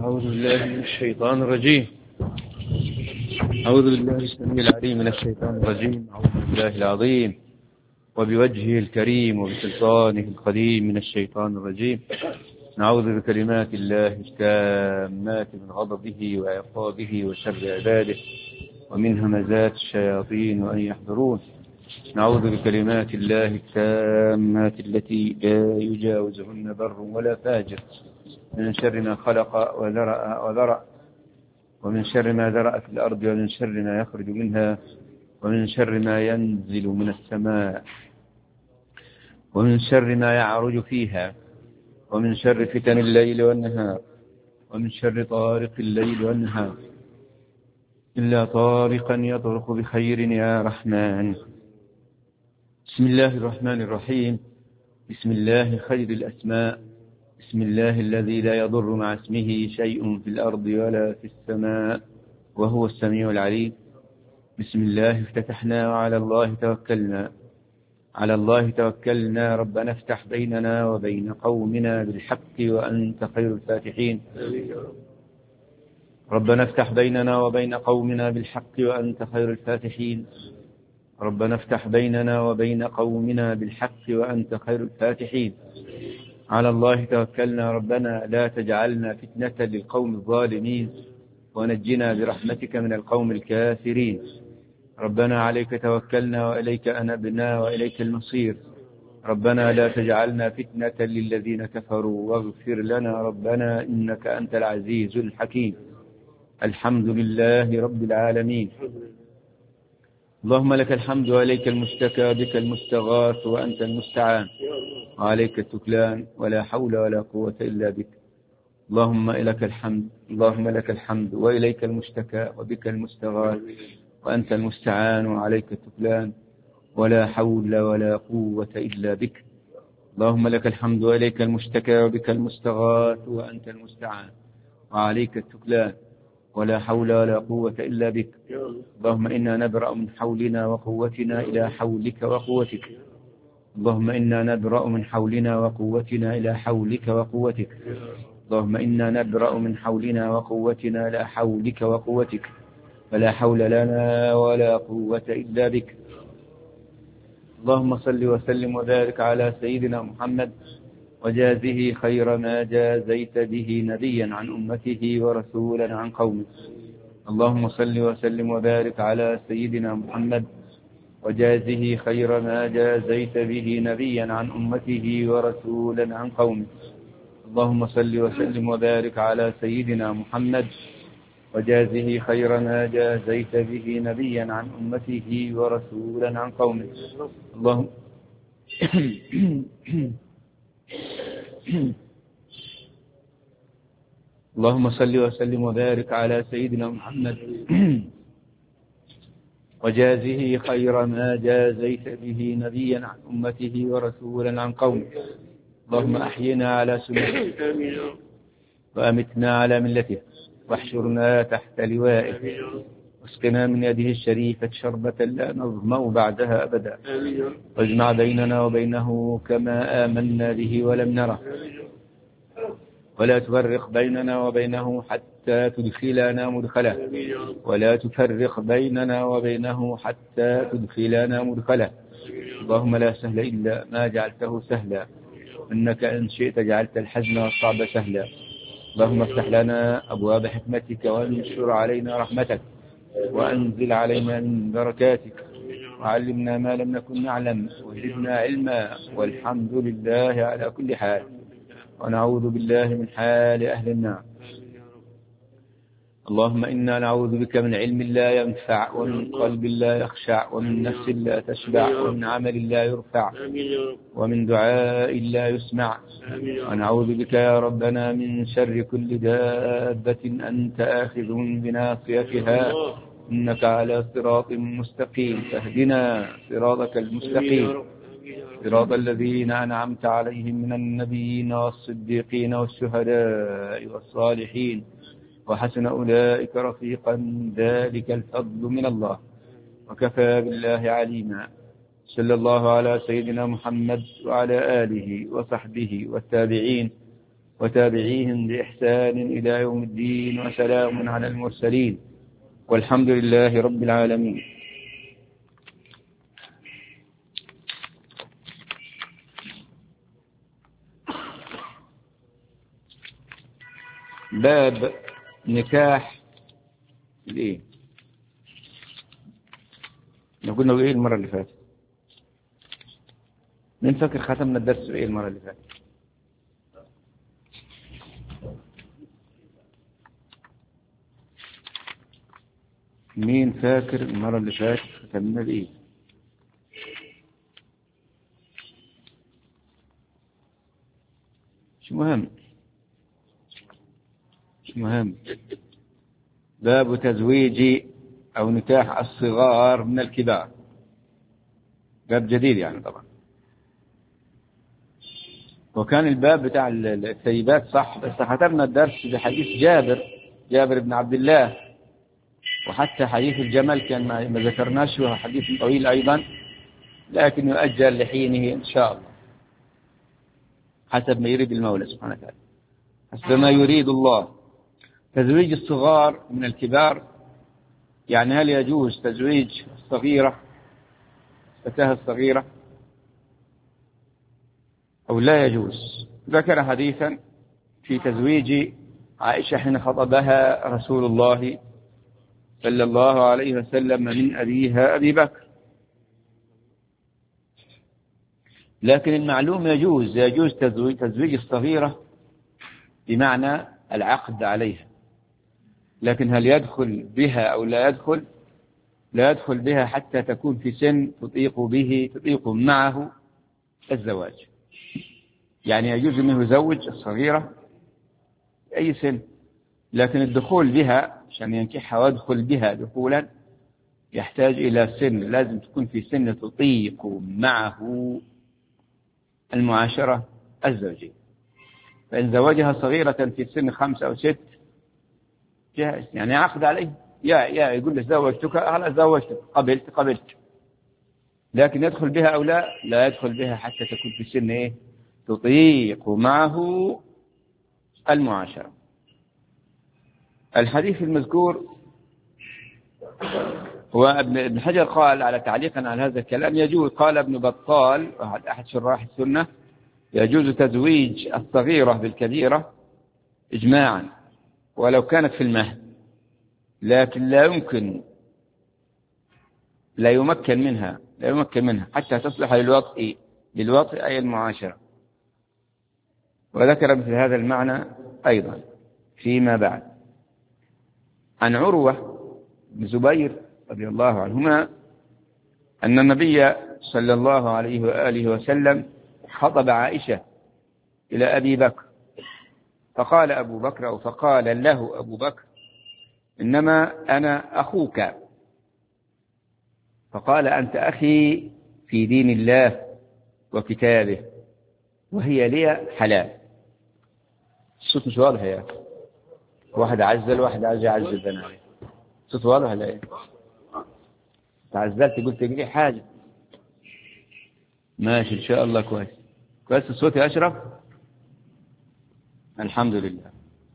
أعوذ بالله من الشيطان الرجيم. أعوذ بالله السميع العليم من الشيطان الرجيم. أعوذ بالله العظيم وبوجهه الكريم وبسلطانه القديم من الشيطان الرجيم. نعوذ بكلمات الله التامات من غضبه وعقابه وشر عباده ومن همزات الشياطين وأن يحضرون. نعوذ بكلمات الله التامات التي لا يجاوزهن بر ولا فاجر من شر ما خلق وذرأ ومن شر ما ذرأ في الأرض ومن شر ما يخرج منها ومن شر ما ينزل من السماء ومن شر ما يعرج فيها ومن شر فتن الليل والنهار ومن شر طارق الليل والنهار إلا طارقا يطرق بخير يا رحمن. بسم الله الرحمن الرحيم. بسم الله خير الأسماء. بسم الله الذي لا يضر مع اسمه شيء في الأرض ولا في السماء وهو السميع العليم. بسم الله افتتحنا وعلى الله توكلنا. على الله توكلنا. ربنا افتح بيننا وبين قومنا بالحق وأنت خير الفاتحين. ربنا افتح بيننا وبين قومنا بالحق وأنت خير الفاتحين. ربنا افتح بيننا وبين قومنا بالحق وأنت خير الفاتحين. على الله توكلنا. ربنا لا تجعلنا فتنة للقوم الظالمين ونجنا برحمتك من القوم الكافرين. ربنا عليك توكلنا وإليك أنبنا وإليك المصير. ربنا لا تجعلنا فتنة للذين كفروا واغفر لنا ربنا إنك أنت العزيز الحكيم. الحمد لله رب العالمين. اللهم لك الحمد وإليك المشتكى بك المستغاث وأنت المستعان وعليك التكلان ولا حول ولا قوة إلا بك. اللهم لك الحمد. اللهم لك الحمد وإليك المشتكى وبك المستغاث وأنت المستعان وعليك التكلان ولا حول ولا قوة إلا بك. اللهم لك الحمد وإليك المشتكى وبك المستغاث وأنت المستعان وعليك التكلان ولا حول ولا قوة إلا بك. اللهم إنا نبرأ من حولنا وقوتنا إلى حولك وقوتك. اللهم إنا نبرأ من حولنا وقوتنا إلى حولك وقوتك. اللهم إنا نبرأ من حولنا وقوتنا إلى حولك وقوتك فلا حول لنا ولا قوة إلا بك. اللهم صل وسلم وبارك على سيدنا محمد وجازه خير ما جازيت به نبيا عن أمته ورسولا عن قومه. اللهم صل وسلم وبارك على سيدنا محمد وجازه خير ما جازيت به نبيا عن أمته ورسولا عن قومه. اللهم صل وسلم وبارك على سيدنا محمد وجازه خير ما جازيت به نبيا عن أمته ورسولا عن قومه. اللهم صل وسلم وبارك على سيدنا محمد وجازه خير ما جازيت به نبيا عن أمته ورسولا عن قومه. اللهم أحينا على سنته وأمتنا على ملته واحشرنا تحت لوائه واسقنا من يده الشريفة شربة لا نظمأ بعدها أبدا واجمع بيننا وبينه كما آمنا به ولم نره ولا تفرق بيننا وبينه حتى تدخلنا مدخله ولا تفرق بيننا وبينه حتى تدخلنا مدخله. اللهم لا سهل إلا ما جعلته سهلا إنك إن شئت جعلت الحزن والصعب سهلا. اللهم افتح لنا أبواب حكمتك وانشر علينا رحمتك وأنزل علينا من بركاتك وعلمنا ما لم نكن نعلم وزدنا علما والحمد لله على كل حال ونعوذ بالله من حال أهل النار. اللهم إنا نعوذ بك من علم لا ينفع ومن قلب لا يخشع ومن نفس لا تشبع ومن عمل لا يرفع ومن دعاء لا يسمع. ونعوذ بك يا ربنا من شر كل دابة أنت آخذ بناصيتها إنك على صراط مستقيم. فاهدنا صراطك المستقيم صراط الذين أنعمت عليهم من النبيين والصديقين والشهداء والصالحين وحسن أولئك رفيقا ذلك الفضل من الله وكفى بالله عليما. صلى الله على سيدنا محمد وعلى آله وصحبه والتابعين وتابعيهم بإحسان إلى يوم الدين، وسلام على المرسلين، والحمد لله رب العالمين. باب نكاح الايه؟ قلنا ايه المرة اللي فاتت؟ مين فاكر ختمنا الدرس ايه المرة اللي فاتت؟ مين فاكر المرة اللي فاتت ختمنا بايه؟ مش مهم. باب تزويج أو نكاح الصغار من الكبار، باب جديد يعني طبعا. وكان الباب بتاع الثيبات صح، بس ختمنا الدرس بحديث جابر بن عبد الله، وحتى حديث الجمل كان ما ذكرناش، وهو حديث طويل أيضا، لكن يؤجل لحينه إن شاء الله حسب ما يريد المولى سبحانه وتعالى، حسب ما يريد الله. تزويج الصغار من الكبار، يعني هل يجوز تزويج الصغيرة، الفتاة الصغيرة، أو لا يجوز؟ ذكر حديثا في تزويج عائشة حين خطبها رسول الله صلى الله عليه وسلم من أبيها أبي بكر، لكن المعلوم يجوز تزويج الصغيرة بمعنى العقد عليها، لكن هل يدخل بها أو لا يدخل؟ لا يدخل بها حتى تكون في سن تطيق معه الزواج. يعني يجوز أنه يزوج الصغيرة أي سن، لكن الدخول بها عشان ينكحها ويدخل بها دخولا يحتاج إلى سن، لازم تكون في سن تطيق معه المعاشرة الزوجية. فإن زوجها صغيرة في سن 5 أو 6 جائز، يعني عقد عليه، يا يقول له زوجتك، أهلا زوجتك، قبلت، لكن يدخل بها أو لا يدخل بها حتى تكون في سن تطيق معه المعاشرة. الحديث المذكور هو ابن حجر قال على تعليقا على هذا الكلام يجوز، قال ابن بطال أحد شراح السنة، يجوز تزويج الصغيرة بالكبيرة إجماعا ولو كانت في المهد، لكن لا يمكن منها حتى تصلح للوطء أي المعاشرة. وذكر مثل هذا المعنى أيضا فيما بعد عن عروة بن زبير رضي الله عنهما أن النبي صلى الله عليه وآله وسلم خطب عائشة إلى أبي بكر، فقال له أبو بكر إنما أنا أخوك، فقال أنت أخي في دين الله وكتابه، وهي لي حلال. الصوت مش واضح يا أخي، واحد عزل أنا عليه. الصوت واضح ولا إيه؟ تعزلت قلت لي حاجة، ماشي إن شاء الله كويس الصوت يا أشرف، الحمد لله.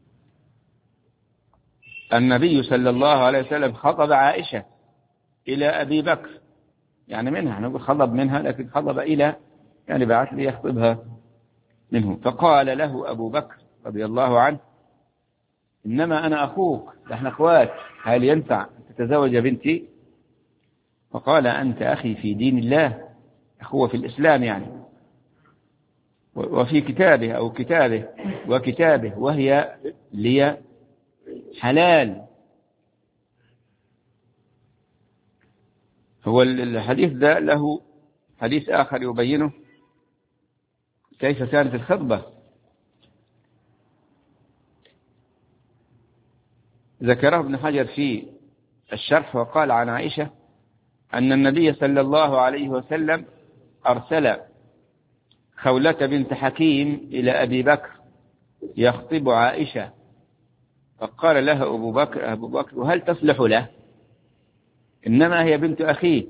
النبي صلى الله عليه وسلم خطب عائشة إلى أبي بكر، يعني منها نقول خطب منها، لكن خطب إلى يعني بعث لي يخطبها منه. فقال له أبو بكر رضي الله عنه إنما أنا أخوك، نحن أخوات، هل ينفع تتزوج بنتي؟ فقال أنت أخي في دين الله، أخوة في الإسلام يعني، وفي كتابه أو كتابه وهي لي حلال. هو الحديث ده له حديث آخر يبينه كيف كانت الخطبة. ذكره ابن حجر في الشرح وقال عن عائشة أن النبي صلى الله عليه وسلم أرسل خولة بنت حكيم إلى أبي بكر يخطب عائشة، فقال لها أبو بكر وهل تصلح له؟ إنما هي بنت أخيه.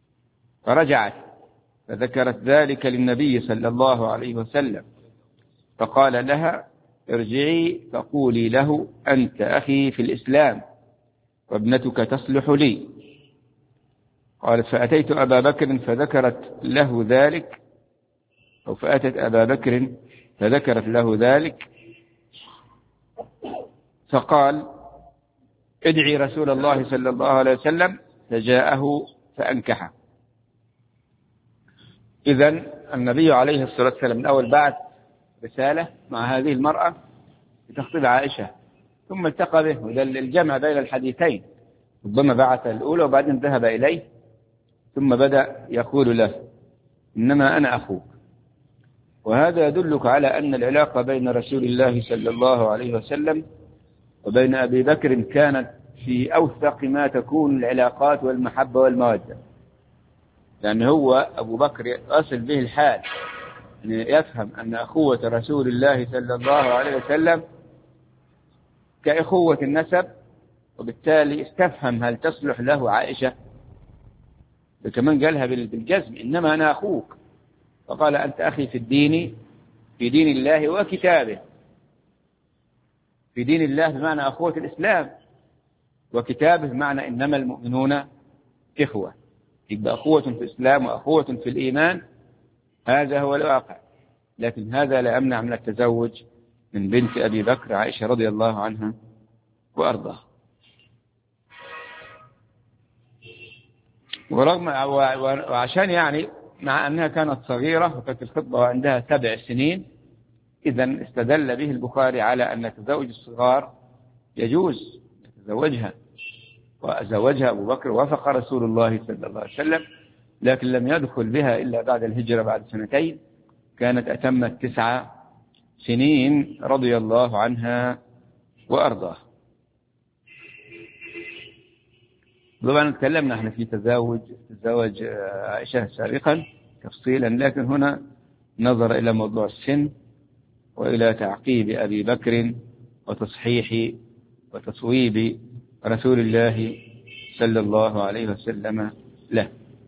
فرجعت فذكرت ذلك للنبي صلى الله عليه وسلم، فقال لها ارجعي فقولي له أنت أخي في الإسلام وابنتك تصلح لي. قالت فأتيت أبا بكر فذكرت له ذلك، أو فأتت أبا بكر فذكرت له ذلك، فقال ادعي رسول الله صلى الله عليه وسلم، فجاءه فأنكحه. إذن النبي عليه الصلاة والسلام من أول بعث رسالة مع هذه المرأة لتخطب عائشة، ثم التقى به، وده الجمع بين الحديثين، ربما بعث الأولى وبعدين ذهب إليه، ثم بدأ يقول له إنما أنا أخوك. وهذا يدلك على أن العلاقة بين رسول الله صلى الله عليه وسلم وبين أبي بكر كانت في أوثق ما تكون العلاقات والمحبة والمودة، لأن هو أبو بكر أصل به الحال أن يفهم أن أخوة رسول الله صلى الله عليه وسلم كأخوة النسب، وبالتالي استفهم هل تصلح له عائشة، وكمان قالها بالجزم إنما أنا أخوك، فقال أنت أخي في الدين، في دين الله وكتابه. في دين الله بمعنى أخوة الإسلام، وكتابه بمعنى إنما المؤمنون إخوة. يبقى أخوة في الإسلام وأخوة في الإيمان، هذا هو الواقع. لكن هذا لا يمنع من التزوج من بنت أبي بكر عائشة رضي الله عنها وأرضاها. ورغم وعشان يعني مع أنها كانت صغيرة وكانت الخطبة وعندها 7 سنين، إذن استدل به البخاري على أن تزوج الصغار يجوز يتزوجها، وزوجها أبو بكر وافق رسول الله صلى الله عليه وسلم، لكن لم يدخل بها إلا بعد الهجرة بعد 2 سنين، كانت أتمت 9 سنين رضي الله عنها وأرضاها. طبعا تكلمنا احنا في تزوج عائشة سابقا تفصيلا، لكن هنا نظر إلى موضوع السن وإلى تعقيب أبي بكر وتصحيح وتصويب رسول الله صلى الله عليه وسلم له.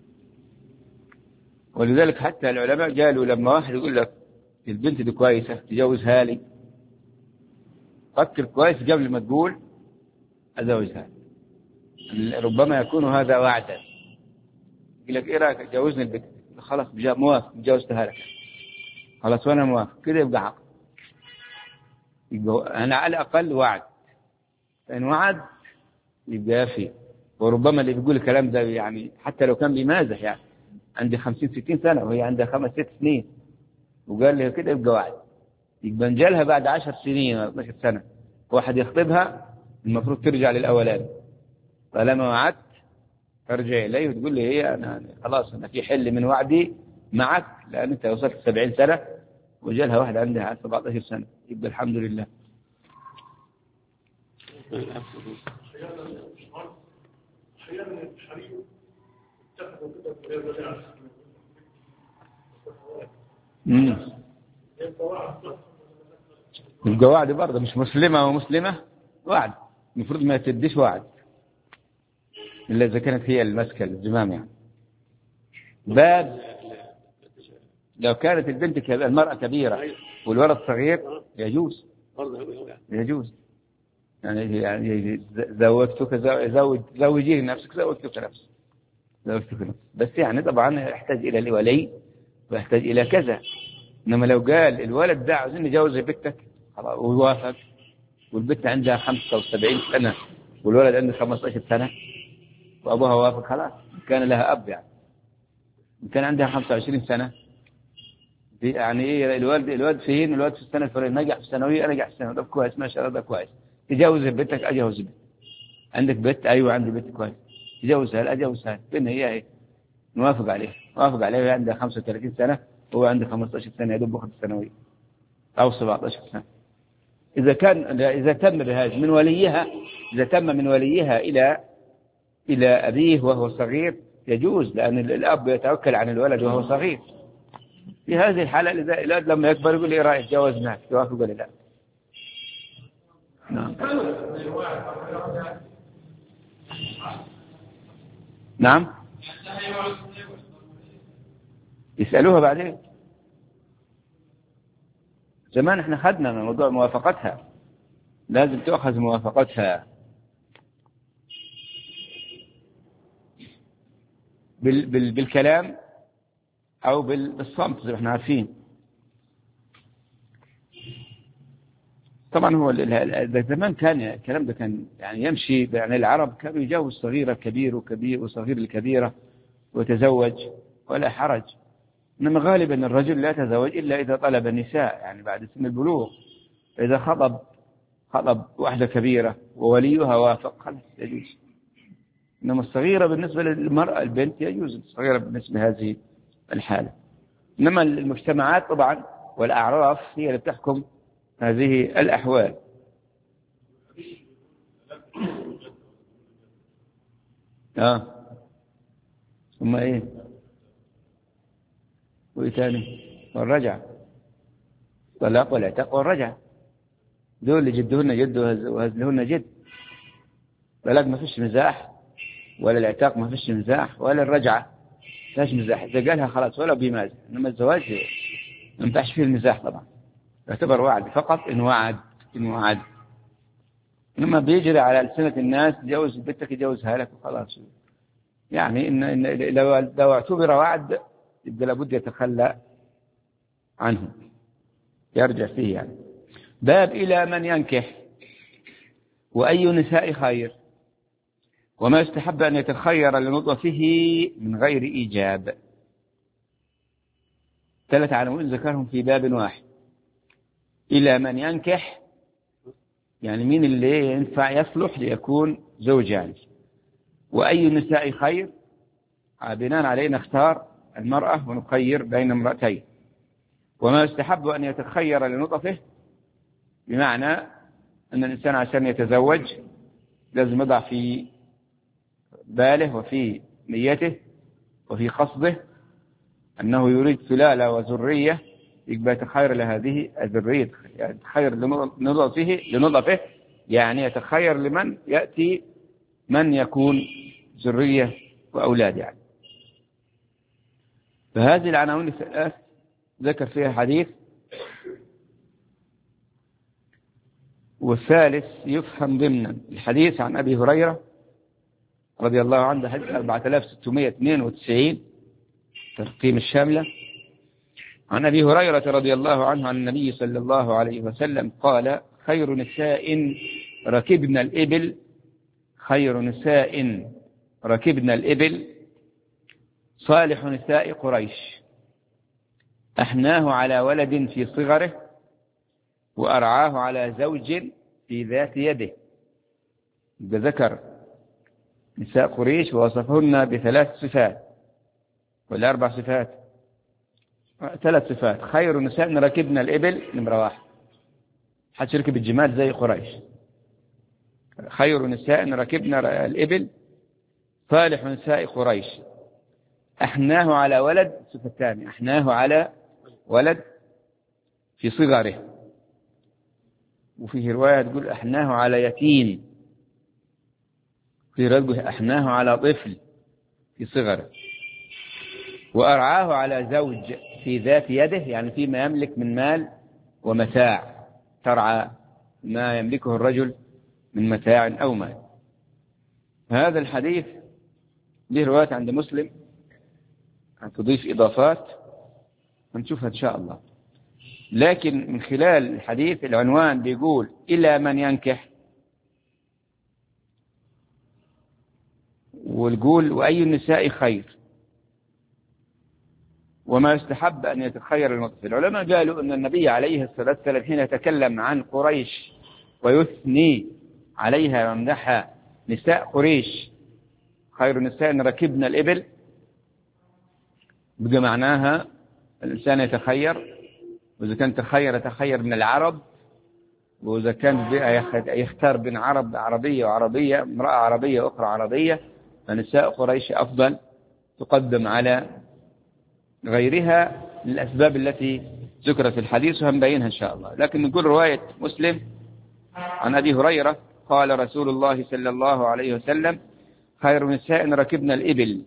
ولذلك حتى العلماء قالوا لما واحد يقول لك البنت دي كويسة تجوزها لي، فكر كويس قبل ما تقول أزوجها، ربما يكون هذا وعدا. يقول لك إيه رأيك تجوزني البنت؟ خلاص موافق، جوزتها لك خلاص وأنا موافق، كده يبقى عقد. أنا على الأقل وعد، فإن وعد يبقى فيه. وربما اللي بيقول الكلام ده يعني حتى لو كان بيمازح، يعني عندي 50-60 سنة وهي عندها 5-6 سنين وقال لي كده، يبقى وعد. يبقى نجالها بعد 10 سنين 12 سنة واحد يخطبها، المفروض ترجع للأولاني. فلما وعدت ترجع إليه وتقول لي هي أنا خلاص أنا في حل من وعدي معك، لأن أنت وصلت 70 سنة وجالها واحد عندها 17 سنة، يبقى الحمد لله. القواعد برضه مش مسلمة ومسلمة وعد، المفروض ما تديش وعد إلا إذا كانت هي المسكة الزمام. يعني باب لو كانت البنت المرأة كبيرة والولد صغير يجوز يعني زوجتك زوجيه نفسك، زوجتك نفسك. بس يعني طبعا يحتاج إلى الولي ويحتاج إلى كذا. إنما لو قال الولد ده عاوزين نجوز بنتك خلاص ووافق، والبنت عندها 75 سنة والولد عنده 15 سنة وأبوها وافق، خلاص كان لها أب. يعني كان عندها 25 سنة يعني إيه الولد فين؟ الولد في السنة الفلانية نجح في الثانوية، نجح في الثانوية، ده كويس ما شاء الله، ده كويس. تجوز بنتك؟ أجوز بنت. عندك بنت؟ أيوة عندي بنت كويس. تجوزها؟ أجوزها. فين هي نوافق عليه وهي عندها 35 سنة وهو عنده 15 سنة، يدوب بخد الثانوية أو 17 سنة. إذا تم بهذا من وليها، إذا تم من وليها إلى أبيه وهو صغير يجوز، لأن الأب يتوكل عن الولد وهو صغير. في هذه الحالة الولد لما يكبر يقول لي رأيك جوزناك، توافق ولا لا؟ نعم. نعم يسألوها بعدين. زمان احنا خدنا من موضوع موافقتها، لازم تأخذ موافقتها بالكلام أو بالصمت زي ما احنا عارفين. طبعا هو زمان كان الكلام ده كان يعني يمشي، يعني العرب كانوا يجاوز صغير الكبير وصغير الكبيرة ويتزوج ولا حرج. إنما غالبا الرجل لا يتزوج إلا إذا طلب النساء، يعني بعد سن البلوغ. إذا خطب واحدة كبيرة ووليها وافق خلاص يجوز. إنما الصغيرة بالنسبة للمرأة البنت يجوز الصغيرة بالنسبة لهذه الحالة. إنما المجتمعات طبعا والأعراف هي اللي بتحكم هذه الأحوال. ثم إيه وإيه تاني؟ والرجع، طلاق والعتاق والرجع، دول اللي جدهن جد وهزلهن جد. طلاق ما فيش مزاح، ولا العتاق ما فيش مزاح، ولا الرجعة ما فيش مزاح، إذا قالها خلاص ولا بيمازح. إنما الزواج ما ينفعش فيه المزاح طبعا، يعتبر وعد فقط إن وعد. إنما بيجري على ألسنة الناس جوز بنتك يجوزها لك وخلاص. يعني إن لو اعتبر وعد يبقى لابد يتخلى عنه، يرجع فيه يعني. باب إلى من ينكح وأي نساء خير وما يستحب أن يتخير لنطفه من غير إيجاب. 3 عناوين ذكرهم في باب واحد. إلى من ينكح يعني مين اللي ينفع يصلح ليكون زوج يعني. وأي النساء خير بناء عليه نختار المرأة ونخير بين امرأتين. وما يستحب أن يتخير لنطفه بمعنى أن الإنسان عشان يتزوج لازم يضع في باله وفي نيته وفي قصده أنه يريد سلالة وذرية، يبقى يتخير لهذه الذرية، يتخير لنطفه يعني يتخير لمن يأتي من يكون ذرية وأولاد يعني. فهذه العناوين الثلاث ذكر فيها حديث. والثالث يفهم ضمن الحديث عن أبي هريرة رضي الله عنه، حديث 4692 ترقيم الشاملة. عن أبي هريرة رضي الله عنه عن النبي صلى الله عليه وسلم قال: خير نساء ركبنا الإبل، خير نساء ركبنا الإبل صالح نساء قريش، أحناه على ولد في صغره وأرعاه على زوج في ذات يده. ذكر نساء قريش ووصفهن ب3 صفات ولا 4 صفات؟ 3 صفات. خير نساء ركبنا الإبل نمرة 1، حتى ركب الجمال زي قريش. خير نساء ركبنا الإبل صالح نساء قريش، أحناه على ولد. الصفة الثانية أحناه على ولد في صغره، وفيه رواية تقول أحناه على يتيم، في رواية أحناه على طفل في صغره، وأرعاه على زوج في ذات يده، يعني فيما يملك من مال ومتاع، ترعى ما يملكه الرجل من متاع أو مال. هذا الحديث له رواية عند مسلم تضيف إضافات هنشوفها إن شاء الله. لكن من خلال الحديث العنوان بيقول إلى من ينكح، والقول وأي النساء خير وما يستحب أن يتخير المطلق. العلماء قالوا أن النبي عليه الصلاة والسلام حين يتكلم عن قريش ويثني عليها ويمدحها نساء قريش خير نساء ركبنا الإبل، بقى معناها الإنسان يتخير، وإذا كان يتخير من العرب، وإذا كان يختار بين عربية وعربية، امرأة عربية أخرى عربية، فنساء قريش أفضل تقدم على غيرها للأسباب التي ذكرت في الحديث وهنبينها إن شاء الله. لكن نقول رواية مسلم عن أبي هريرة قال رسول الله صلى الله عليه وسلم: خير نساء ركبنا الإبل.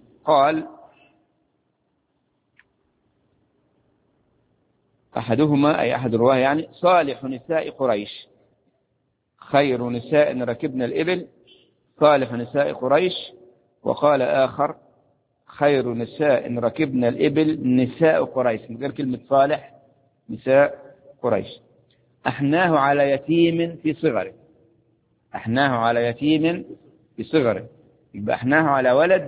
أحدهما أي أحد الرواه يعني صالح نساء قريش، خير نساء ركبن الإبل صالح نساء قريش. وقال آخر خير نساء ركبن الإبل نساء قريش، من غير كلمة صالح، نساء قريش. أحناه على يتيم في صغره، أحناه على يتيم في صغره، يبقى أحناه على ولد.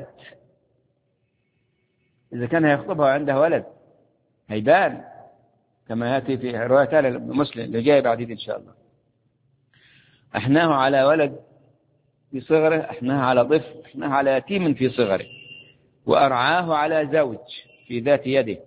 إذا كان هيخطبها عنده ولد هيبان كما يأتي في رواية مسلم اللي جاي بعدين إن شاء الله. أحناه على ولد في صغره، أحناه على طفل، أحناه على يتيم في صغره. وأرعاه على زوج في ذات يده.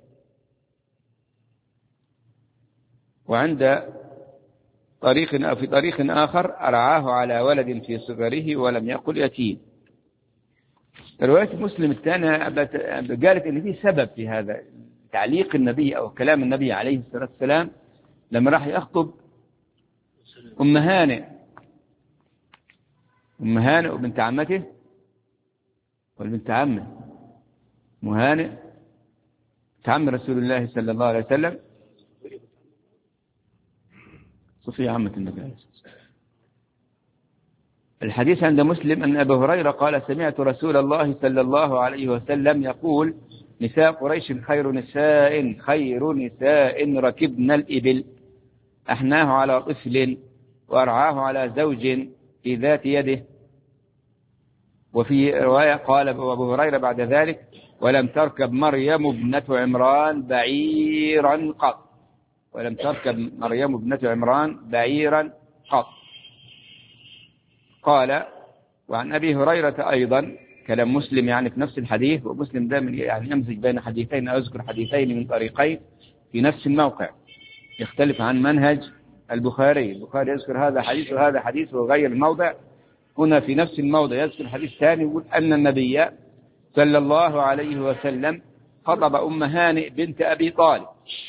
وعند طريق أو في طريق آخر أرعاه على ولد في صغره ولم يقل يتيم. رواية مسلم الثانية قالت إن في سبب في هذا تعليق النبي أو كلام النبي عليه الصلاة والسلام لما راح يخطب أم هانئ وبنت عمته والبنت عمه. أم هانئ بنت عم رسول الله صلى الله عليه وسلم، صفية عمة النبي عليه الصلاة والسلام. الحديث عند مسلم أن أبا هريرة قال سمعت رسول الله صلى الله عليه وسلم يقول نساء قريش خير نساء ركبن الإبل، أحناه على طفل وأرعاه على زوج في ذات يده. وفي رواية قال أبو هريرة بعد ذلك ولم تركب مريم ابنة عمران بعيرا قط، ولم تركب مريم ابنة عمران بعيرا قط. قال وعن أبي هريرة أيضا كلام مسلم يعني في نفس الحديث، ومسلم دائما يعني يمزج بين حديثين أو يذكر حديثين من طريقين في نفس الموقع، يختلف عن منهج البخاري. البخاري يذكر هذا حديث وهذا حديث وغير الموضع، هنا في نفس الموضع يذكر حديث ثاني يقول أن النبي صلى الله عليه وسلم خطب أم هانئ بنت أبي طالب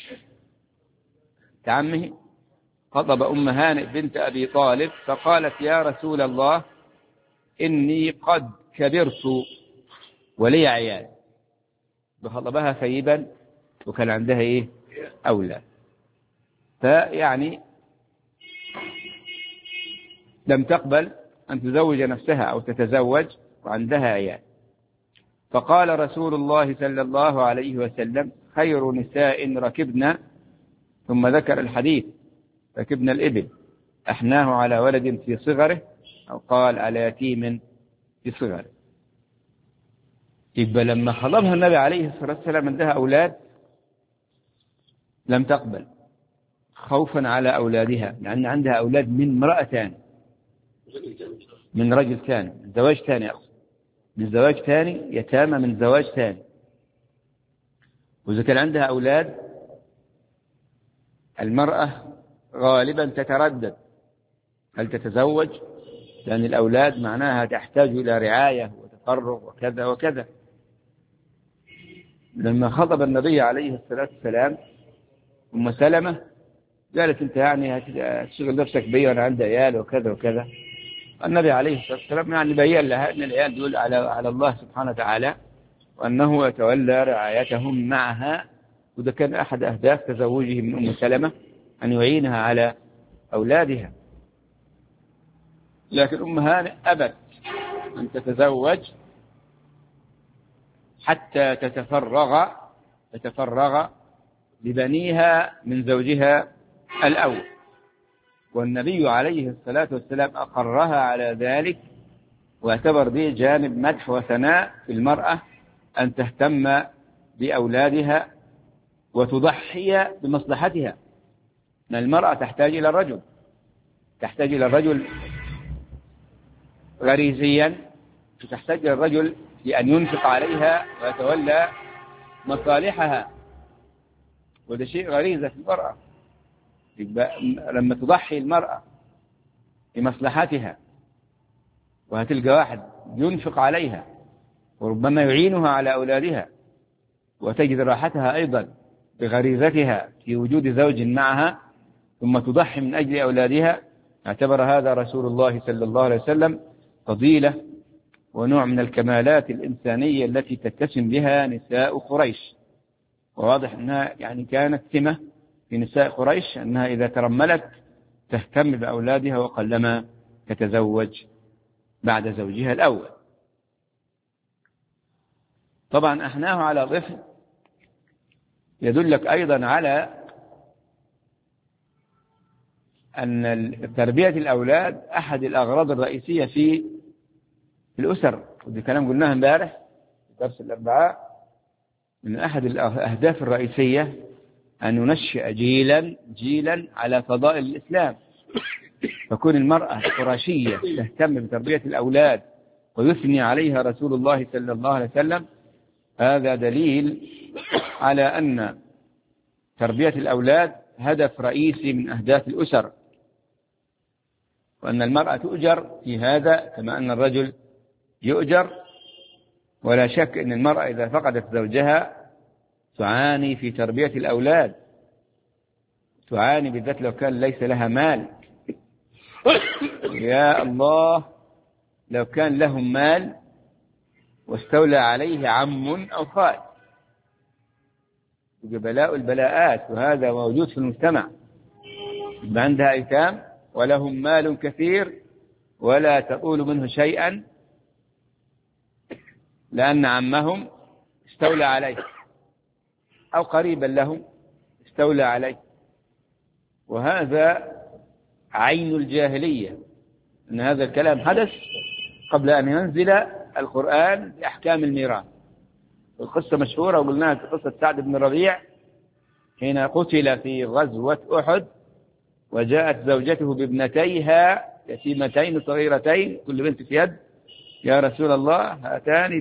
عمه، خطب أم هانئ بنت أبي طالب فقالت يا رسول الله إني قد كبرت ولي عيال، بخطبها ثيبا وكان عندها أولاد، فيعني لم تقبل أن تزوج نفسها أو تتزوج وعندها عيال. فقال رسول الله صلى الله عليه وسلم خير نساء ركبنا، ثم ذكر الحديث ركبنا الإبل، أحناه على ولد في صغره أو قال على يتيم في صغره. يبقى لما خطبها النبي عليه الصلاة والسلام عندها أولاد لم تقبل خوفا على أولادها، لأن عندها أولاد من امرأة ثانية، من رجل ثاني، من زواج ثاني، أقصد من زواج ثاني، يتامى من زواج ثاني. وإذا كان عندها أولاد المرأة غالبا تتردد هل تتزوج، لأن الأولاد معناها تحتاج إلى رعاية وتفرغ وكذا وكذا. لما خطب النبي عليه الصلاة والسلام أم سلمة قالت أنت يعني هتشغل نفسك بي وأنا عندي عيال وكذا وكذا. النبي عليه الصلاة والسلام يعني بين لها أن العيال دول على الله سبحانه وتعالى، وأنه يتولى رعايتهم معها. وده كان أحد أهداف تزوجه من أم سلمة أن يعينها على أولادها. لكن أم هانئ أبت أن تتزوج حتى تتفرغ لبنيها من زوجها الأول، والنبي عليه الصلاة والسلام أقرها على ذلك، واعتبر به جانب مدح وثناء في المرأة أن تهتم بأولادها وتضحي بمصلحتها. أن المرأة تحتاج إلى الرجل غريزيا، وتحتاج إلى الرجل في أن ينفق عليها ويتولى مصالحها، وده شيء غريزة في المرأة. لما تضحي المرأة بمصلحتها وهتلقى واحد ينفق عليها وربما يعينها على أولادها، وتجد راحتها أيضا بغريزتها في وجود زوج معها، ثم تضحي من أجل أولادها، اعتبر هذا رسول الله صلى الله عليه وسلم فضيلة ونوع من الكمالات الإنسانية التي تتسم بها نساء قريش. وواضح أنها يعني كانت سمة في نساء قريش أنها إذا ترملت تهتم بأولادها وقلما تتزوج بعد زوجها الأول. طبعا أحناه على طفل يدلك أيضا على أن تربية الأولاد أحد الأغراض الرئيسية في الأسر، ودي كلام قلناها امبارح في درس الأربعاء، من أحد الأهداف الرئيسية أن ننشئ جيلا على فضائل الإسلام. فكون المرأة القرشية تهتم بتربية الأولاد ويثني عليها رسول الله صلى الله عليه وسلم، هذا دليل على أن تربية الأولاد هدف رئيسي من أهداف الأسر، وأن المرأة تؤجر في هذا كما أن الرجل يؤجر. ولا شك أن المرأة إذا فقدت زوجها تعاني في تربية الأولاد، تعاني بالذات لو كان ليس لها مال. يا الله، لو كان لهم مال واستولى عليه عم أو خال، بلاء البلاءات، وهذا موجود في المجتمع. عندها أيتام ولهم مال كثير ولا تطول منه شيئا لأن عمهم استولى عليه أو قريبا لهم استولى عليه. وهذا عين الجاهلية، أن هذا الكلام حدث قبل أن ينزل القرآن بأحكام الميراث. القصة مشهورة وقلناها في قصة سعد بن ربيع حين قتل في غزوة أحد، وجاءت زوجته بابنتيها يتيمتين صغيرتين كل بنت في يد، يا رسول الله هاتان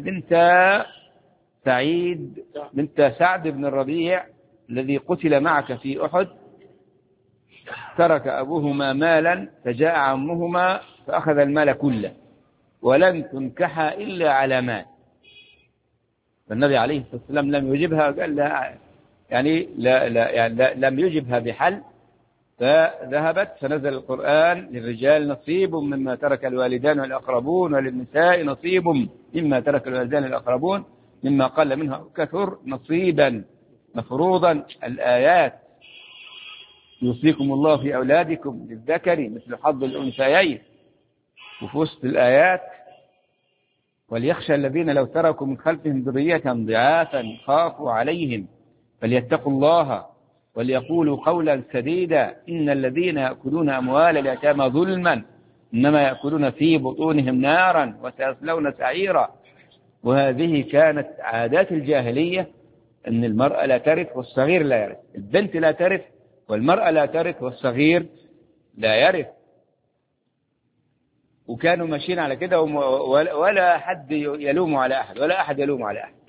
بنت سعد بن الربيع الذي قتل معك في أحد، ترك أبوهما مالا فجاء عمهما فأخذ المال كله ولن تنكح إلا على مال. فالنبي عليه الصلاة والسلام لم يجبها، قال لها يعني لم يجبها بحل، فذهبت فنزل القرآن للرجال نصيب مما ترك الوالدان والأقربون وللنساء نصيب مما ترك الوالدان والأقربون مما قل منها كثر نصيبا مفروضا. الآيات يوصيكم الله في أولادكم للذكر مثل حظ الأنثيين، وفي وسط الآيات وليخشى الذين لو تركوا من خلفهم ذرية ضعافا خافوا عليهم فليتقوا الله وليقولوا قولا سديدا إن الذين يأكلون أموال اليتامى ظلما إنما يأكلون في بطونهم نارا وسيصلون سعيرا. وهذه كانت عادات الجاهلية، أن المرأة لا ترث والصغير لا يرث، البنت لا ترث والمرأة لا ترث والصغير لا يرث. وكانوا ماشيين على كده ولا حد يلوم على أحد ولا أحد يلوم على أحد.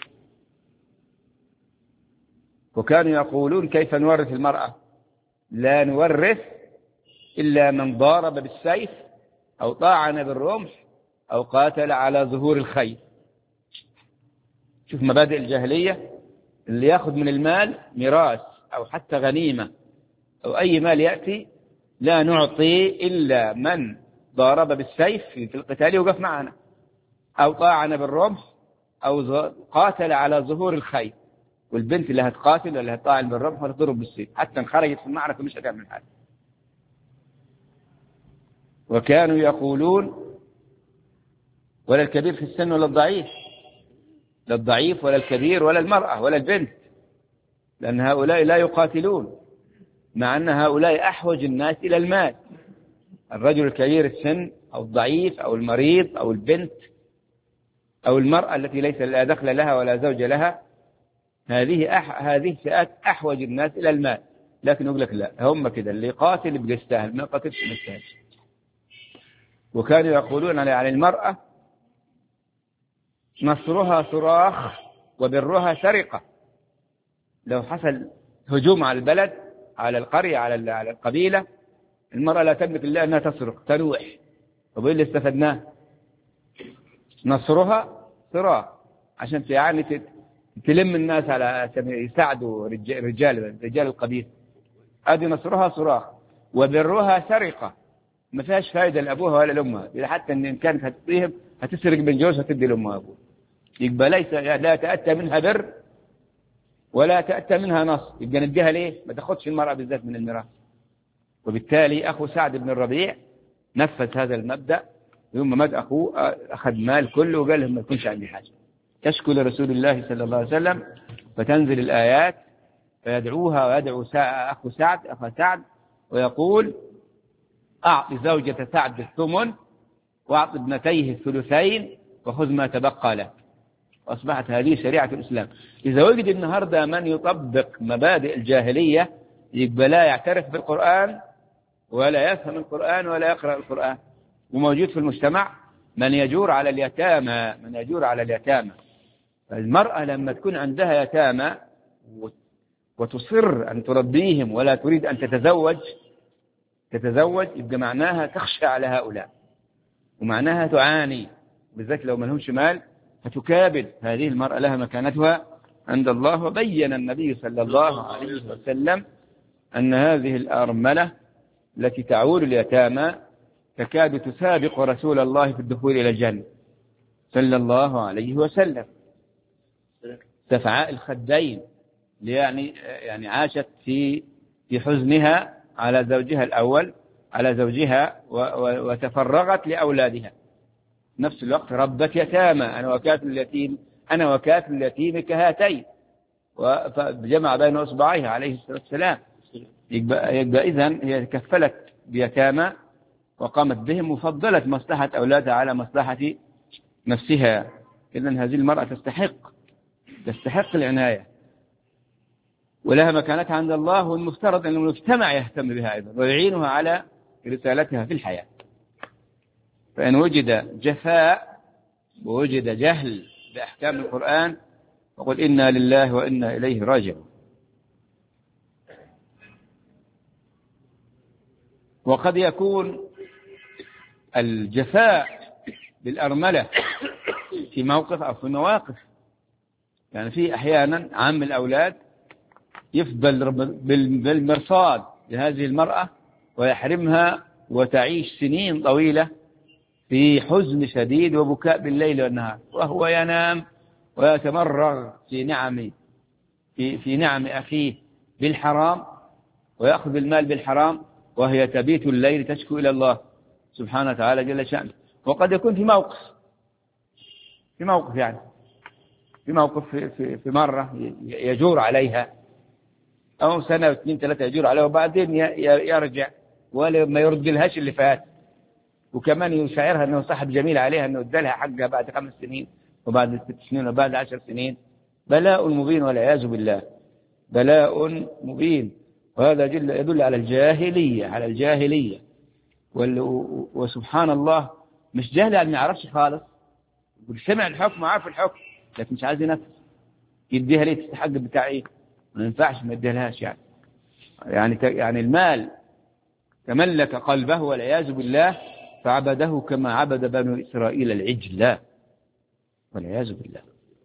وكانوا يقولون كيف نورث المرأة؟ لا نورث إلا من ضارب بالسيف أو طاعن بالرمح أو قاتل على ظهور الخيل. شوف مبادئ الجاهلية، اللي يأخذ من المال ميراث أو حتى غنيمة أو أي مال يأتي لا نعطي إلا من ضارب بالسيف في القتال يوقف معنا أو طاعن بالرمح أو قاتل على ظهور الخيل. والبنت اللي هتقاتل ولا هتطاعن بالرمح ولا تضرب بالسيف حتى ان خرجت في المعركة مش هتعمل حاجة. وكانوا يقولون ولا الكبير في السن ولا الضعيف، لا الضعيف ولا الكبير ولا المرأة ولا البنت، لأن هؤلاء لا يقاتلون، مع أن هؤلاء أحوج الناس إلى المال. الرجل الكبير السن أو الضعيف أو المريض أو البنت أو المرأة التي ليس لا دخل لها ولا زوج لها، هذه فئات أحوج الناس إلى المال. لكن يقول لك لا، هم كده اللي قاتل يبقى يستاهل، ما قاتلش ما يستاهلش. وكانوا يقولون على المرأة نصرها صراخ وبرها سرقة. لو حصل هجوم على البلد على القرية على القبيلة، المرأة لا تملك إلا أنها تسرق تنوح. طب إيه اللي استفدناه؟ نصرها صراخ عشان يعني تلم الناس على يساعدوا رجال القبيلة. هذه نصرها صراخ. وبرها سرقة، ما فيهاش فائدة لأبوها ولا لأمها، إذا حتى إن كانت هتطيهم هتسرق من جوزها تدي لأمها وأبوها، يبقى لا تأتى منها بر ولا تأتى منها نص، يبقى نديها ليه؟ ما تاخدش المرأة بالذات من الميراث. وبالتالي أخو سعد بن الربيع نفذ هذا المبدأ، يوم مات أخوه أخذ مال كله وقال لهم ما يكونش عندي حاجة. تشكو لرسول الله صلى الله عليه وسلم، فتنزل الآيات فيدعوها ويدعو أخو سعد أخا سعد ويقول أعط زوجة سعد الثمن وأعط ابنتيه الثلثين وخذ ما تبقى له. وأصبحت هذه شريعة الإسلام. إذا وجد النهاردة من يطبق مبادئ الجاهلية يبقى لا يعترف بالقرآن ولا يفهم القرآن ولا يقرأ القرآن. وموجود في المجتمع من يجور على اليتامى. المرأة لما تكون عندها يتامى وتصر أن تربيهم ولا تريد أن تتزوج يبقى معناها تخشى على هؤلاء، ومعناها تعاني، بالذات لو ما لهمش مال فتكابد. هذه المرأة لها مكانتها عند الله. وبين النبي صلى الله عليه وسلم أن هذه الأرملة التي تعول اليتامى تكاد تسابق رسول الله في الدخول إلى الجنة صلى الله عليه وسلم. سفعاء الخدين، يعني عاشت في حزنها على زوجها الأول، على زوجها، وتفرغت لأولادها. نفس الوقت ربت يتامى، أنا وكافل اليتيم كهاتين، وجمع بين أصبعيها عليه الصلاة والسلام. يبقى إذن هي كفلت بيتامى وقامت بهم وفضلت مصلحة أولادها على مصلحة نفسها. إذن هذه المرأة تستحق العناية ولها مكانتها عند الله، والمفترض أن المجتمع يهتم بها أيضا ويعينها على رسالتها في الحياة. فإن وجد جفاء ووجد جهل بأحكام القرآن فقل إنا لله وإنا إليه راجعون. وقد يكون الجفاء بالأرملة في موقف أو في مواقف. يعني في أحيانا عم الأولاد يفضل بالمرصاد لهذه المرأة ويحرمها وتعيش سنين طويلة في حزن شديد وبكاء بالليل والنهار، وهو ينام ويتمرغ في نعم أخيه بالحرام ويأخذ المال بالحرام، وهي تبيت الليل تشكو إلى الله سبحانه وتعالى جل شأنه. وقد يكون في موقف في مرة يجور عليها، أو سنة واثنين ثلاثة يجور عليها، وبعدين يرجع ولا ما يرد لهاش اللي فات، وكمان يشعرها أنه صاحب جميل عليها أنه ادالها حقها بعد 5 سنين وبعد 6 سنين وبعد 10 سنين. بلاء مبين والعياذ بالله، بلاء مبين. وهذا يدل على الجاهلية. وسبحان الله مش جاهل يعني ما يعرفش خالص، سمع الحكم وعارف الحكم لكن مش عايز ينفذ. يديها ليه؟ تستحق بتاع ايه؟ ما ينفعش ما يديهالهاش. يعني المال تملك قلبه والعياذ بالله، فعبده كما عبد بنو إسرائيل العجل والعياذ بالله.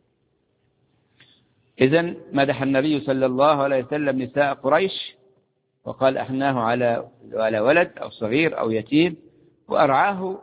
إذن مدح النبي صلى الله عليه وسلم نساء قريش وقال أحناه على ولد أو صغير أو يتيم، وأرعاه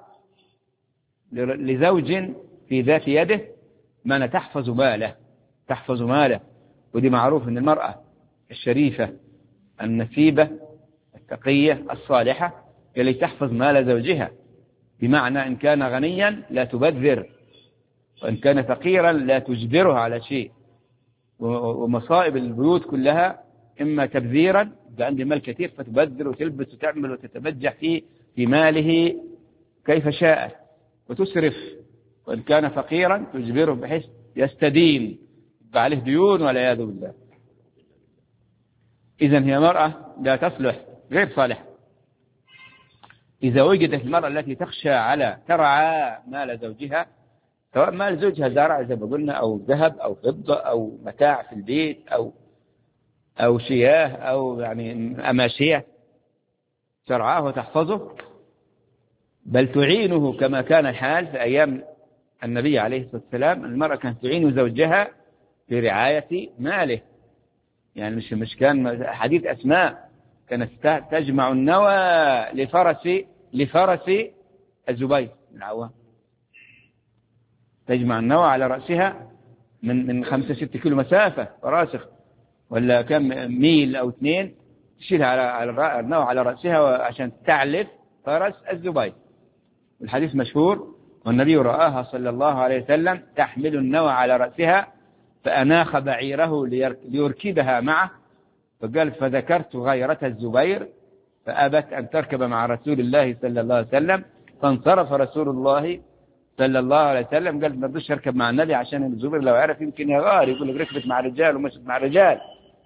لزوج في ذات يده من تحفظ ماله. ودي معروف أن المرأة الشريفة النسيبة التقية الصالحة اللي تحفظ مال زوجها، بمعنى إن كان غنيا لا تبذر، وإن كان فقيرا لا تجبره على شيء. ومصائب البيوت كلها إما تبذيرا، إذا عندي مال كثير فتبذر وتلبس وتعمل وتتبجح في ماله كيف شاء وتسرف، وإن كان فقيرا تجبره بحيث يستدين عليه ديون والعياذ بالله. إذن هي مرأة لا تصلح، غير صالحة. إذا وجدت المرأة التي تخشى على ترعى مال زوجها، سواء مال زوجها زرع زي ما قلنا أو ذهب أو فضة أو متاع في البيت أو شياه أو يعني أماشية، ترعاه وتحفظه، بل تعينه كما كان الحال في أيام النبي عليه الصلاة والسلام. المرأة كانت تعين زوجها في رعاية ماله. يعني مش كان حديث أسماء كانت تجمع النوى لفرس الزبير بن العوام، تجمع النوى على رأسها من 5-6 كيلو مسافة فراسخ، ولا كم ميل أو 2، تشيلها على النوى على رأسها عشان تعلف فرس الزبير. الحديث مشهور، والنبي رآها صلى الله عليه وسلم تحمل النوى على رأسها، فأناخ بعيره ليركبها معه، فقال فذكرت غيرة الزبير فأبت أن تركب مع رسول الله صلى الله عليه وسلم، فانصرف رسول الله صلى الله عليه وسلم قال ما بديش أركب مع النبي عشان الزبير لو عرف يمكن يغار، يقول لك ركبت مع رجال ومشت مع رجال.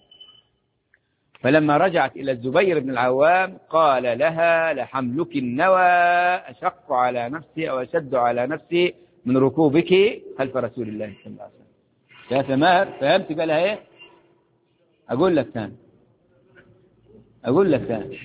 فلما رجعت إلى الزبير بن العوام قال لها لحملك النوى أشق على نفسي أو أشد على نفسي من ركوبك خلف رسول الله صلى الله عليه وسلم. يا ثمار فهمت؟ قال لها إيه؟ أقول لك ثاني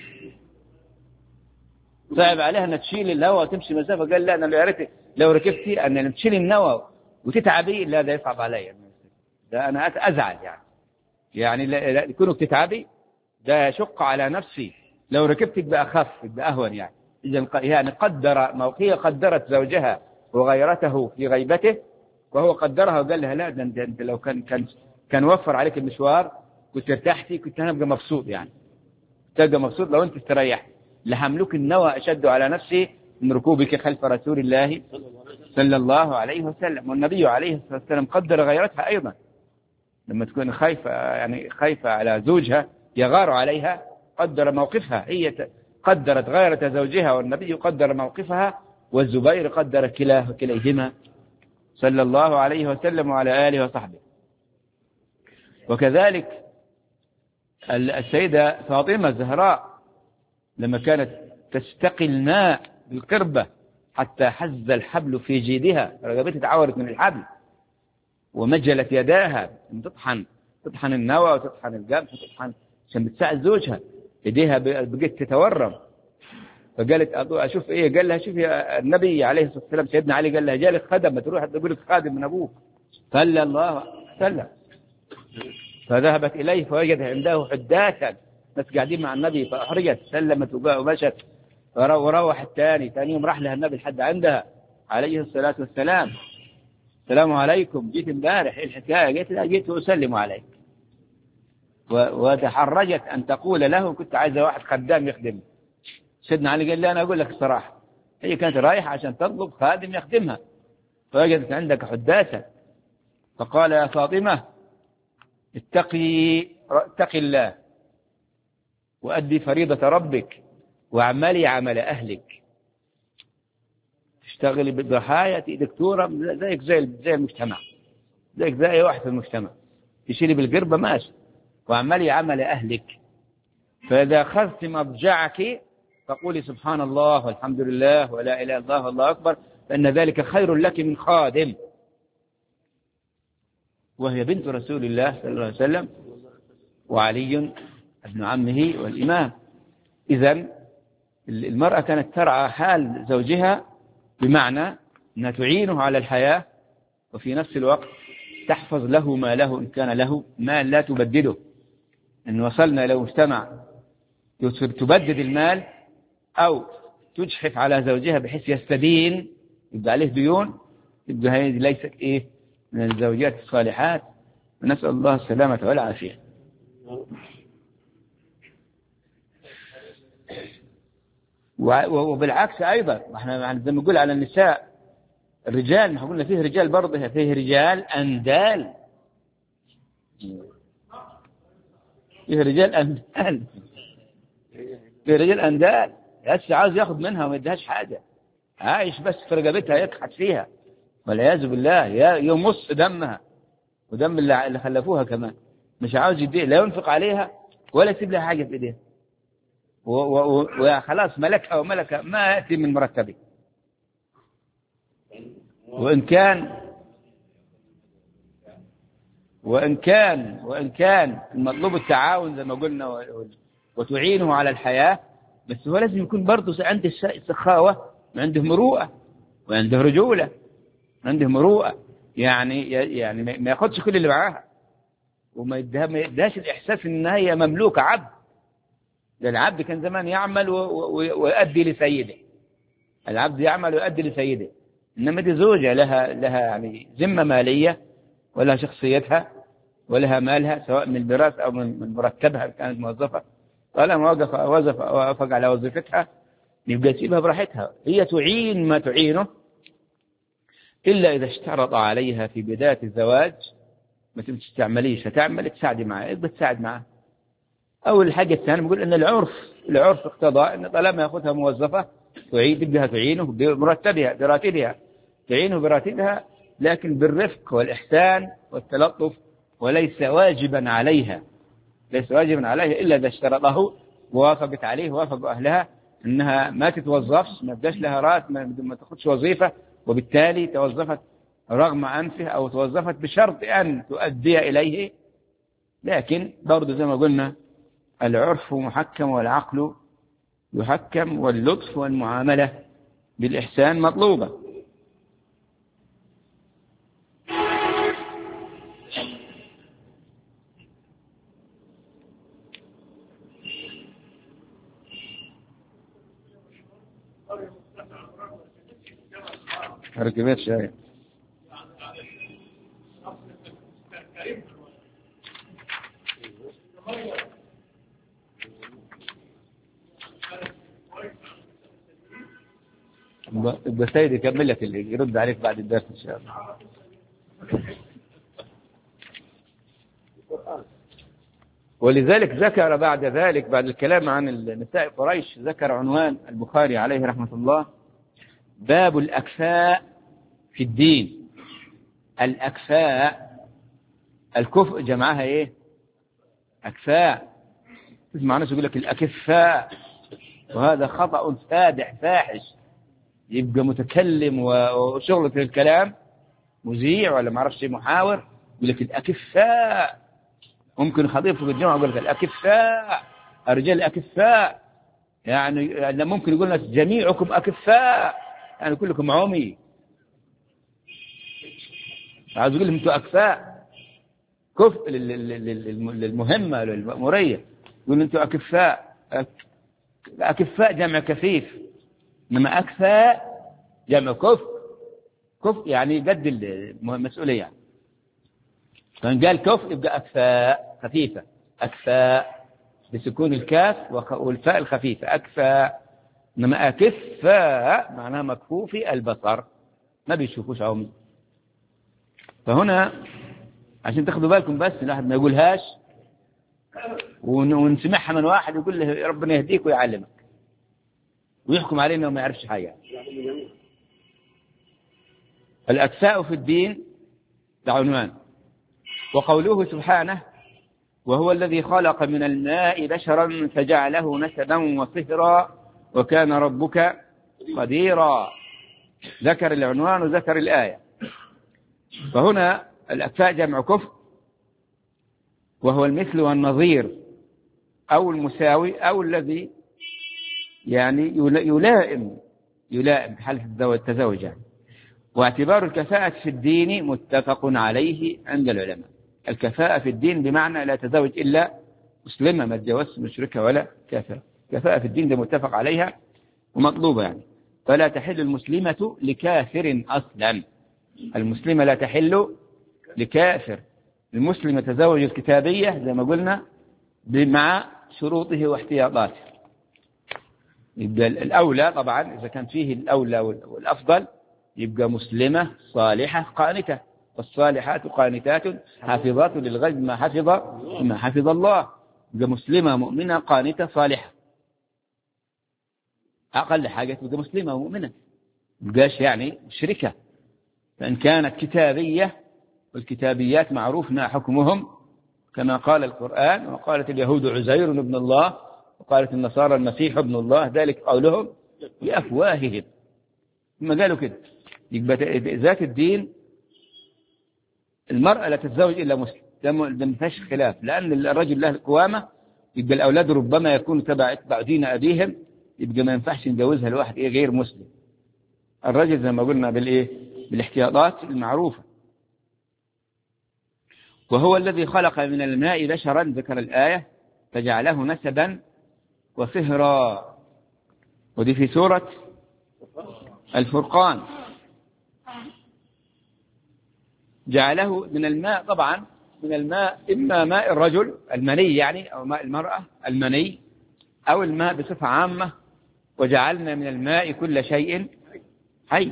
صعب عليها أن تشيل النوى وتمشي مسافة، قال لا أنا يا ريت لو ركبتي أن تشيل النوى وتتعبي، لا ده يصعب علي، ده أنا أزعل يعني لا يكونوا بتتعبي، ده يشق على نفسي، لو ركبت يبقى أخف يبقى أهون إذا يعني هي قدرت زوجها وغيرته في غيبته، وهو قدرها وقال لها لا ده أنت لو كان وفر عليك المشوار كنت ارتحتي، كنت أنا أبقى مبسوط، تبقى مبسوط لو أنت استريحت. لحملك النوى أشد على نفسي من ركوبك خلف رسول الله صلى الله عليه وسلم. والنبي عليه الصلاة والسلام قدر غيرتها أيضا، لما تكون خايفة على زوجها يغار عليها قدر موقفها، هي قدرت غيرة زوجها والنبي قدر موقفها، والزبير قدر كليهما صلى الله عليه وسلم وعلى آله وصحبه. وكذلك السيدة فاطمة الزهراء لما كانت تستقي الماء بالقربة حتى حز الحبل في جيدها، رقبتها تعورت من الحبل ومجلت يداها تطحن النوى وتطحن القمح وتطحن عشان بتساعد زوجها، يديها بقت تتورم. فقالت أشوف إيه؟ قال لها شوف يا النبي عليه الصلاة والسلام سيدنا علي قال لها جالك خدم، ما تروح تقول لك خادم من أبوك صلى الله عليه وسلم. فذهبت إليه فوجد عنده حداثا، ناس قاعدين مع النبي، فأحرجت سلمت ومشت، وروح ثاني يوم راح لها النبي لحد عندها عليه الصلاة والسلام، السلام عليكم، جيت امبارح ايه الحكاية؟ قالت لا جيت أسلم عليك، وتحرجت أن تقول له كنت عايزة واحد خدام يخدمني. سيدنا علي قال لي أنا أقول لك الصراحة، هي كانت رايحة عشان تطلب خادم يخدمها، فوجدت عندك حداثة، فقال يا فاطمة اتقي الله وأدي فريضة ربك واعملي عمل أهلك، تشتغلي بالضحايا، دكتورة زيك زي المجتمع، زيك زي واحد في المجتمع، تشيلي بالقربة ماشي، واعملي عمل أهلك، فإذا أخذت مضجعك فقولي سبحان الله والحمد لله ولا إله إلا الله والله أكبر، فإن ذلك خير لك من خادم. وهي بنت رسول الله صلى الله عليه وسلم وعلي ابن عمه والإمام. إذن المرأة كانت ترعى حال زوجها، بمعنى أنها تعينه على الحياة، وفي نفس الوقت تحفظ له ما له إن كان له مال لا تبدده. إن وصلنا إلى مجتمع تبدد المال أو تجحف على زوجها بحيث يستدين، يبقى عليه ديون، يبقى هذه ليست من الزوجات الصالحات، ونسأل الله السلامة والعافية. وبالعكس أيضا احنا زي ما نقول على النساء، الرجال ما قلنا فيه رجال برضه، فيه رجال أندال، فيه رجال أندال هسه عاوز ياخذ منها وما يديهاش حاجة، عايش بس في رقبتها يكحت فيها والعياذ بالله، يمص دمها ودم اللي خلفوها كمان، مش عاوز يديه، لا ينفق عليها ولا يسيب لها حاجة في ايديها، وخلاص ملكها وملكها ما يأتي من مرتبه. وإن كان المطلوب التعاون زي ما قلنا وتعينه على الحياة، بس هو لازم يكون برضه عنده سخاوة وعنده مروءة وعنده رجولة، عنده مروءة، يعني ما ياخدش كل اللي معاها، وما يدهاش الإحساس إن هي مملوكة عبد. ده العبد كان زمان يعمل ويؤدي لسيده، العبد يعمل ويؤدي لسيده، إنما دي زوجة لها يعني ذمة مالية ولها شخصيتها، ولها مالها سواء من الميراث أو من مرتبها كانت موظفة، طالما وافق على وظيفتها يبقى يسيبها براحتها. هي تعين ما تعينه إلا إذا اشترط عليها في بداية الزواج ما تستعمليش، هتعمل تساعدي معاه، يبقى تساعد معاه. أو الحاجة الثانية بيقول أن العرف اقتضى أن طالما يأخذها موظفة تبقى تعينه بمرتبها براتبها، تعينه براتبها لكن بالرفق والإحسان والتلطف، وليس واجبا عليها، ليس واجبا عليها إلا إذا اشترطه ووافقت عليه ووافقوا أهلها أنها ما تتوظفش، ما بداش لها راتب، ما تاخدش وظيفة، وبالتالي توظفت رغم أنفه أو توظفت بشرط أن تؤدي إليه. لكن برضو زي ما قلنا العرف محكم والعقل يحكم، واللطف والمعاملة بالإحسان مطلوبة. ركبت شاي يبقى سيد يكمل لك اللي يرد عليك بعد الدرس إن شاء الله. ولذلك ذكر بعد ذلك بعد الكلام عن نساء قريش ذكر عنوان البخاري عليه رحمة الله: باب الأكفاء في الدين. الأكفاء الكفء جمعها إيه؟ أكفاء. تسمع ناس يقول لك الأكفاء، وهذا خطأ فادح فاحش. يبقى متكلم وشغله في الكلام مذيع ولا ما اعرفش محاور يقول لك الأكفاء. ممكن خطيب في الجامعة يقول لك الأكفاء، الرجال الأكفاء، يعني ممكن يقول لك جميعكم أكفاء، يعني كلكم عمي. عاوز يقول لهم انتوا أكفاء، كفء للمهمة للمأمورية، يقول انتوا أكفاء. أكفاء جمع كفيف، إنما أكفاء جمع كفء يعني قد المسؤولية يعني. فإن قال كفء يبقى أكفاء خفيفة، أكفاء بسكون الكاف والفاء الخفيفة أكفاء. إنما أكفاء معناها مكفوفي البصر، ما بيشوفوش عمي. فهنا عشان تاخدوا بالكم بس الواحد ما يقولهاش ونسمعها من واحد يقول له ربنا يهديك ويعلمك ويحكم علينا وما يعرفش حاجة. الأكفاء في الدين ده عنوان. وقوله سبحانه: وهو الذي خلق من الماء بشرا فجعله نسبا وصهرا وكان ربك قديرا. ذكر العنوان وذكر الآية. فهنا الأكفاء جمع كفء، وهو المثل والنظير أو المساوي أو الذي يعني يلائم بحالة التزوج يعني. واعتبار الكفاءة في الدين متفق عليه عند العلماء. الكفاءة في الدين بمعنى لا تزوج إلا مسلمة، ما تجوز مشركة ولا كافرة. كفاءة في الدين ده متفق عليها ومطلوبة يعني. فلا تحل المسلمة لكافر أصلا، المسلمة لا تحل لكافر. المسلم يتزوج الكتابية زي ما قلنا مع شروطه واحتياطاته. يبقى الأولى طبعا إذا كان فيه الأولى والأفضل يبقى مسلمة صالحة قانتة، والصالحات قانتات حافظات للغيب ما حفظ الله. يبقى مسلمة مؤمنة قانتة صالحة، أقل حاجة تبقى مسلمة ومؤمنة، مبقاش يعني مشركة. فإن كانت كتابية، والكتابيات معروف ما حكمهم كما قال القرآن: وقالت اليهود عزير ابن الله وقالت النصارى المسيح ابن الله، ذلك قولهم بأفواههم. ثم قالوا كده. يبقى ذات الدين المرأة لا تتزوج إلا مسلم، ده ما فيش خلاف، لأن الرجل له القوامة. يبقى الأولاد ربما يكونوا تبع دين أبيهم، يبقى ما ينفعش نجوزها لواحد غير مسلم. الرجل زي ما قلنا بالاحتياطات المعروفة. وهو الذي خلق من الماء بشرا، ذكر الآية، فجعله نسبا وصهرا، ودي في سورة الفرقان. جعله من الماء طبعا من الماء إما ماء الرجل المني يعني، أو ماء المرأة المني، أو الماء بصفة عامة. وجعلنا من الماء كل شيء حي،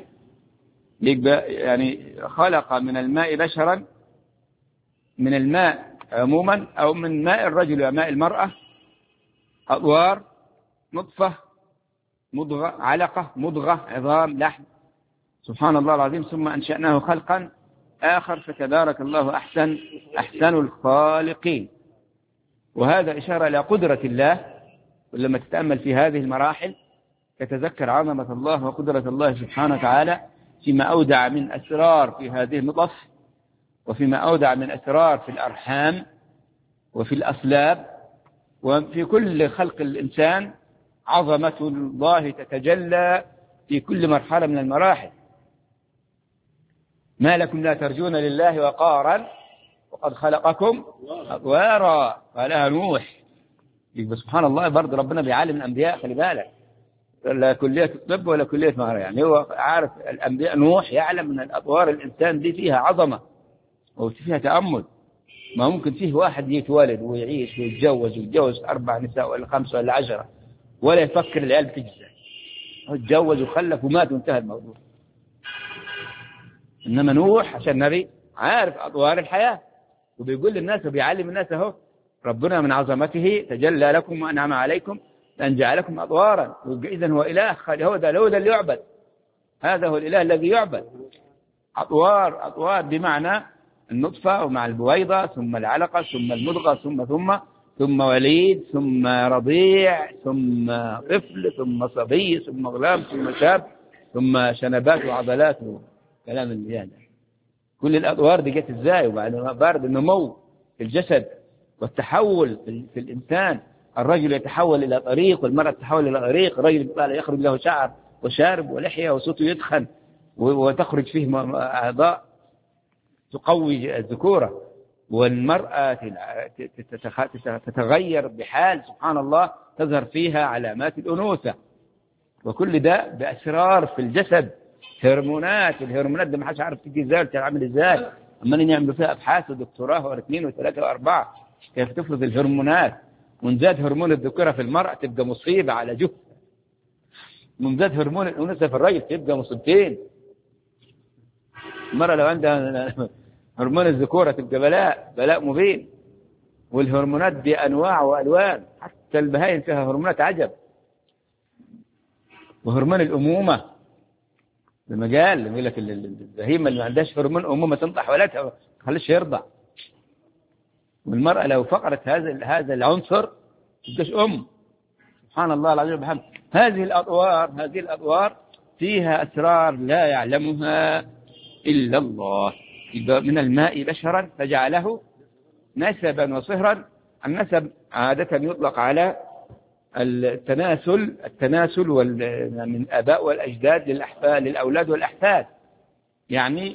يعني خلق من الماء بشرا، من الماء عموما أو من ماء الرجل وماء المرأة، أطوار، نطفة، مضغة، علقة، مضغة، عظام، لحم، سبحان الله العظيم. ثم أنشأناه خلقا آخر فتبارك الله أحسن الخالقين. وهذا إشارة إلى قدرة الله، ولما تتأمل في هذه المراحل تتذكر عظمة الله وقدرة الله سبحانه وتعالى فيما أودع من أسرار في هذه النطف، وفيما أودع من أسرار في الأرحام وفي الأصلاب، وفي كل خلق الإنسان. عظمة الله تتجلى في كل مرحلة من المراحل. ما لكم لا ترجون لله وقارا وقد خلقكم أطوارا قالها نوح. سبحان الله، برضه ربنا بيعلم الأنبياء، خلي بالك، لا كلية الطب ولا كلية مهارة، يعني هو عارف. الأنبياء نوح يعلم أن الأطوار الإنسان دي فيها عظمة وفيها تأمل. ما ممكن فيه واحد يتولد ويعيش ويتجوز 4 نساء ولا 5 ولا 10 ولا يفكر العيال بتجزع، هو اتجوز وخلف ومات وانتهى الموضوع. إنما نوح عشان نبي عارف أطوار الحياة، وبيقول للناس وبيعلم الناس اهو ربنا من عظمته تجلى لكم وأنعم عليكم أن جعلكم أطوارا. إذن هو إله، هو ده اللي يعبد، هذا هو الإله الذي يعبد. أطوار بمعنى النطفة ومع البويضة ثم العلقة ثم المضغة ثم وليد ثم رضيع ثم طفل ثم صبي ثم غلام ثم شاب ثم شنبات وعضلات وكلام الزيادة. كل الأطوار دي جت إزاي؟ وبعد ما بارد النمو في الجسد والتحول في الإنسان، الرجل يتحول إلى طريق والمرأة تتحول إلى طريق. الرجل يخرج له شعر وشارب ولحية وصوته يدخن وتخرج فيه أعضاء تقوي الذكورة، والمرأة تتغير بحال سبحان الله تظهر فيها علامات الأنوثة. وكل ده بأسرار في الجسد، الهرمونات دي ما حدش عارف تيجي ازاي وتعمل ازاي. اما يعملوا فيها ابحاث ودكتوراه و2 و3 و4 كيف تفرز الهرمونات. من زاد هرمون الذكورة في المرأة تبقى مصيبة على جهة، من زاد هرمون الأنوثة في الرجل تبقى مصيبتين. المرأة لو عندها هرمون الذكورة تبقى بلاء مبين. والهرمونات دي أنواع وألوان، حتى البهائم فيها هرمونات عجب. وهرمون الأمومة المجال يقول لك البهيمة اللي ما عندهاش هرمون أمومة تنطح ولدها ما تخليش يرضع. والمرأة لو فقرت هذا العنصر تبقاش سبحان الله العظيم وبحمده. هذه الأطوار فيها أسرار لا يعلمها إلا الله. من الماء بشرا فجعله نسبا وصهرا. النسب عادة يطلق على التناسل من الآباء والأجداد للأولاد والأحفاد. يعني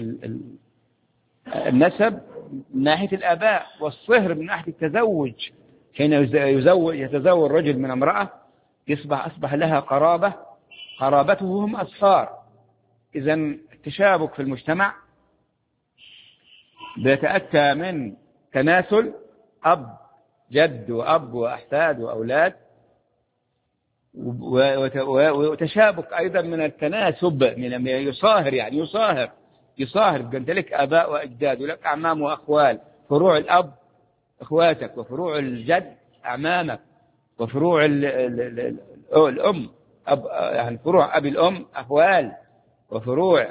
النسب من ناحية الآباء، والصهر من ناحية التزوج. حين يتزوج رجل من امرأة أصبح لها قرابته هم أصهار. إذا التشابك في المجتمع بيتأتى من تناسل أب جد وأب وأحفاد وأولاد، وتشابك أيضا من التناسب من يصاهر، يعني يصاهر قلت لك آباء وأجداد ولك أعمام وأخوال. فروع الأب إخواتك، وفروع الجد أعمامك، وفروع الأم يعني فروع أبي الأم أخوال، وفروع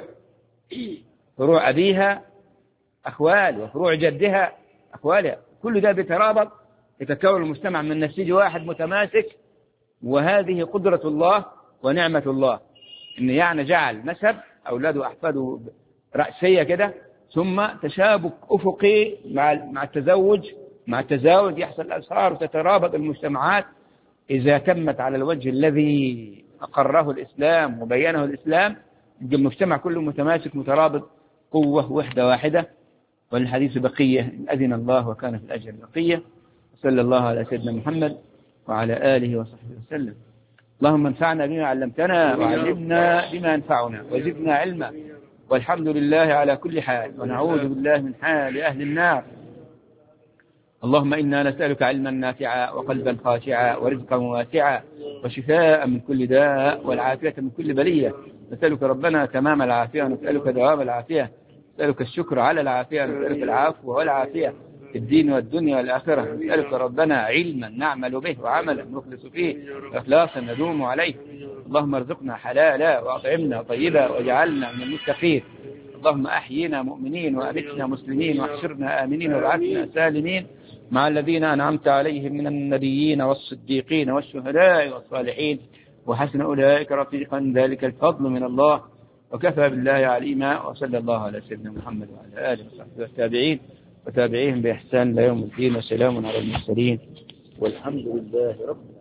أبيها أخوال، وفروع جدها أخوالها. كل ده بيترابط يتكون المجتمع من نسيج واحد متماسك. وهذه قدرة الله ونعمة الله، إن يعني جعل نسب أولاده وأحفاده رأسية كده، ثم تشابك أفقي مع التزاوج يحصل أسرار وتترابط المجتمعات إذا تمت على الوجه الذي أقره الإسلام وبينه الإسلام. يبقى المجتمع كله متماسك مترابط، قوة وحدة واحدة. والحديث بقية إن أذن الله وكان في الأجر بقية. صلى الله على سيدنا محمد وعلى آله وصحبه وسلم. اللهم انفعنا بما علمتنا وعلمنا بما ينفعنا وزدنا علما. والحمد لله على كل حال، ونعوذ بالله من حال أهل النار. اللهم إنا نسألك علما نافعا وقلبا خاشعا ورزقا واسعا وشفاء من كل داء والعافية من كل بلية. نسألك ربنا تمام العافية، ونسألك دوام العافية، نسألك الشكر على العافية، نسألك العفو والعافية في الدين والدنيا والآخرة. نسألك ربنا علما نعمل به وعملا نخلص فيه وإخلاصا ندوم عليه. اللهم ارزقنا حلالا وأطعمنا طيبا واجعلنا من المتقين. اللهم أحينا مؤمنين وأمتنا مسلمين واحشرنا آمنين وابعثنا سالمين مع الذين أنعمت عليهم من النبيين والصديقين والشهداء والصالحين وحسن أولئك رفيقا، ذلك الفضل من الله وكفى بالله عليما. وصلى الله على سيدنا محمد وعلى آله وصحبه والتابعين وتابعيهم بإحسان إلى يوم الدين، وسلام على المرسلين والحمد لله رب العالمين.